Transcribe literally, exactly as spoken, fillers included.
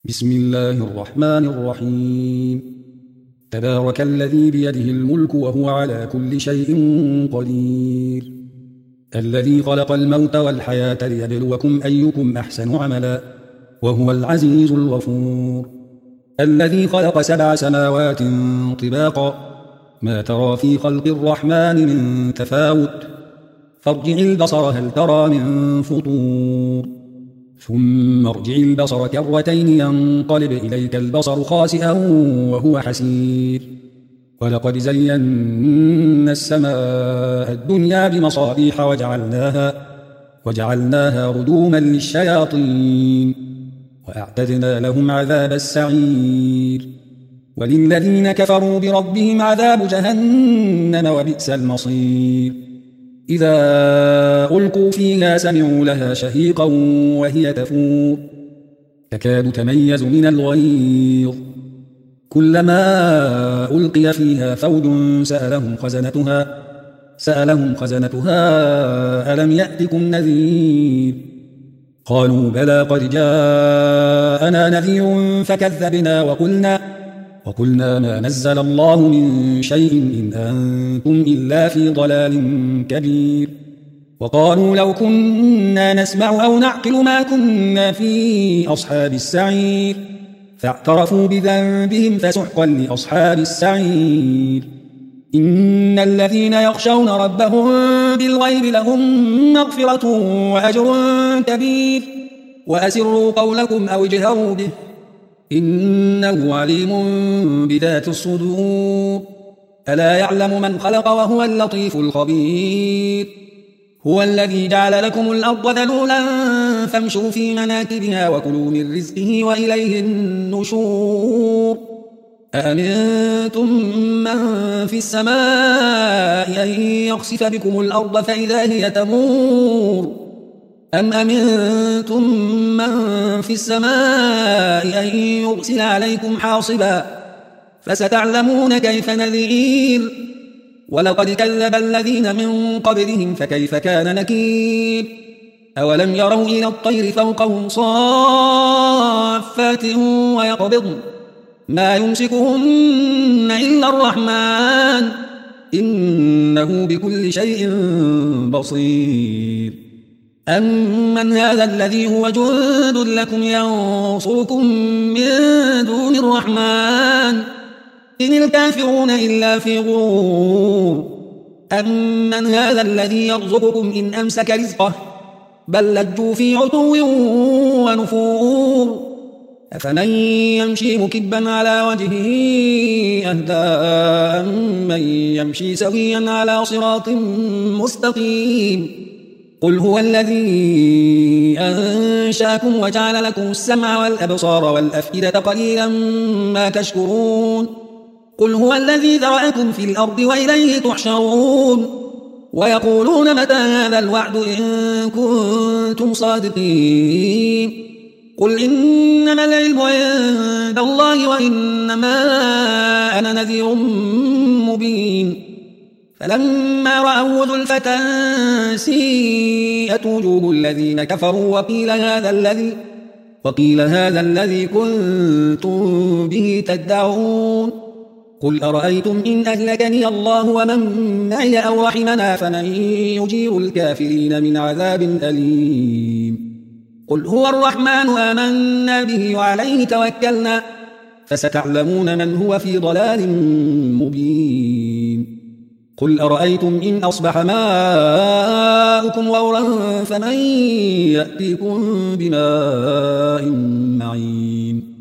بسم الله الرحمن الرحيم. تبارك الذي بيده الملك وهو على كل شيء قدير، الذي خلق الموت والحياة ليبلوكم أيكم أحسن عملا وهو العزيز الغفور. الذي خلق سبع سماوات طباقا ما ترى في خلق الرحمن من تفاوت فارجع البصر هل ترى من فطور ثم ارجع البصر كرتين ينقلب إليك البصر خاسئا وهو حسير. ولقد زينا السماء الدنيا بمصابيح وجعلناها, وجعلناها رجوما للشياطين وأعتدنا لهم عذاب السعير. وللذين كفروا بربهم عذاب جهنم وبئس المصير. إذا ألقوا فيها سمعوا لها شهيقا وهي تفور تكاد تميز من الغيظ كلما ألقي فيها فوج سألهم خزنتها سألهم خزنتها ألم يأتكم نذير قالوا بلى قد جاءنا نذير فكذبنا وقلنا وقلنا ما نزل الله من شيء إن أنتم إلا في ضلال كبير. وقالوا لو كنا نسمع أو نعقل ما كنا في أصحاب السعير فاعترفوا بذنبهم فسحقا لأصحاب السعير. إن الذين يخشون ربهم بالغيب لهم مغفرة وأجر كبير. وأسروا قولكم أو اجهروا به إنه عليم بذات الصدور. ألا يعلم من خلق وهو اللطيف الخبير. هو الذي جعل لكم الأرض ذلولا فامشوا في مناكبها وكلوا من رزقه وإليه النشور. أأمنتم من في السماء أن يخسف بكم الأرض فإذا هي تمور أم أمنتم من في السماء أن يرسل عليكم حاصبا فستعلمون كيف نذير. ولقد كذب الذين من قبلهم فكيف كان نكير. أولم يروا إلى الطير فوقهم صافات ويقبضن ما يمسكهن إلا الرحمن إنه بكل شيء بصير. أمن هذا الذي هو جند لكم ينصركم من دون الرحمن إن الكافرون إلا في غرور. أمن هذا الذي يرزقكم إن أمسك رزقه بل لجوا في عتو ونفور. أفمن يمشي مكبا على وجهه أهدى أمن يمشي سويا على صراط مستقيم. قل هو الذي أنشاكم وجعل لكم السمع والأبصار والأفئدة قليلا ما تشكرون. قل هو الذي ذرأكم في الأرض وإليه تحشرون. ويقولون متى هذا الوعد إن كنتم صادقين. قل إنما العلم عند الله وإنما أنا نذير مبين. فلما رأوا زلفة سيئت وجوه الذين كفروا وقيل هذا الذي وقيل هذا الذي كنتم به تدعون. قل أرأيتم إن أهلكني الله ومن معي أو رحمنا فمن يجير الكافرين من عذاب أليم. قل هو الرحمن آمنا به وعليه توكلنا فستعلمون من هو في ضلال مبين. قل أرأيتم إن أصبح ماؤكم غورا فمن يأتيكم بماء معين.